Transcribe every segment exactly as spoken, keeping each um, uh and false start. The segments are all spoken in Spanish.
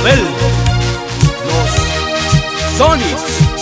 Isabel, los Sonys.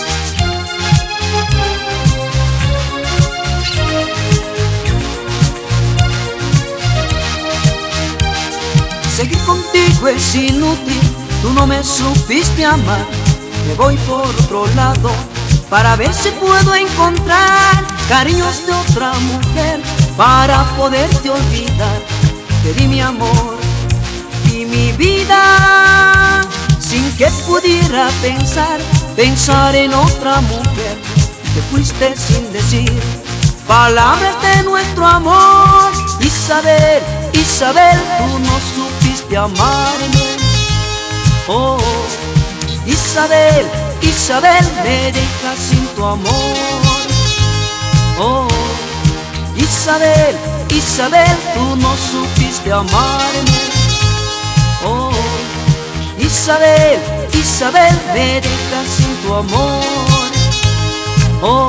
Seguir contigo es inútil, tú no me supiste amar. Me voy por otro lado para ver si puedo encontrar cariños de otra mujer para poderte olvidar. Te di mi amor y mi vida sin que pudiera pensar, pensar en otra mujer. Te fuiste sin decir palabras de nuestro amor. Isabel, Isabel, tú no supiste amarme. Oh, Isabel, Isabel, me dejas sin tu amor. Oh, Isabel, Isabel, tú no supiste amarme. Oh, Isabel, Isabel, me dejas sin tu amor. Oh,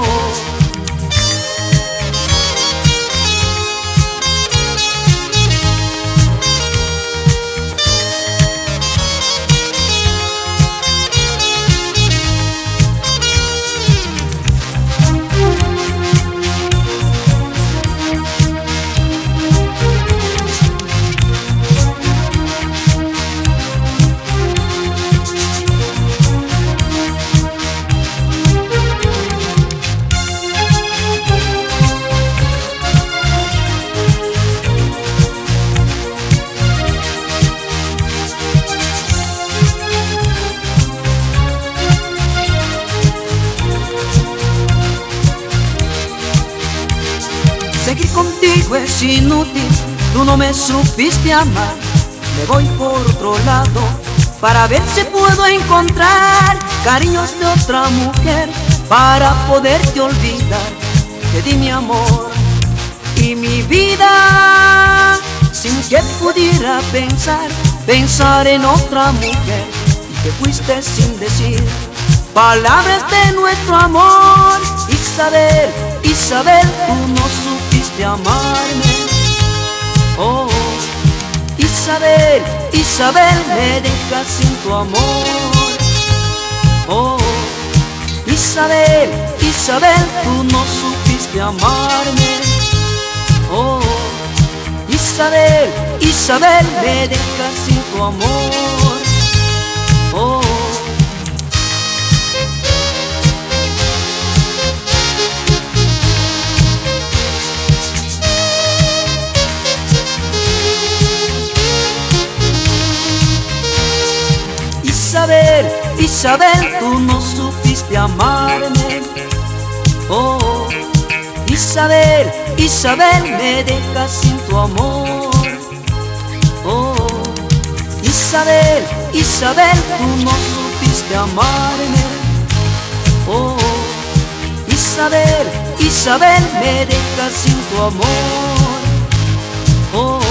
seguir contigo es inútil, tú no me supiste amar. Me voy por otro lado para ver si puedo encontrar cariños de otra mujer para poderte olvidar. Te di mi amor y mi vida sin que pudiera pensar, pensar en otra mujer. Y te fuiste sin decir palabras de nuestro amor. Isabel, Isabel, tú no supiste amarme. Oh, Isabel, Isabel, me dejas sin tu amor. Oh, Isabel, Isabel, tú no supiste amarme. Oh, Isabel, Isabel, me dejas sin tu amor. Oh, Isabel, Isabel, tú no supiste amarme. Oh, Isabel, Isabel, me dejas sin tu amor. Oh, Isabel, Isabel, tú no supiste amarme. Oh, Isabel, Isabel, me dejas sin tu amor. Oh,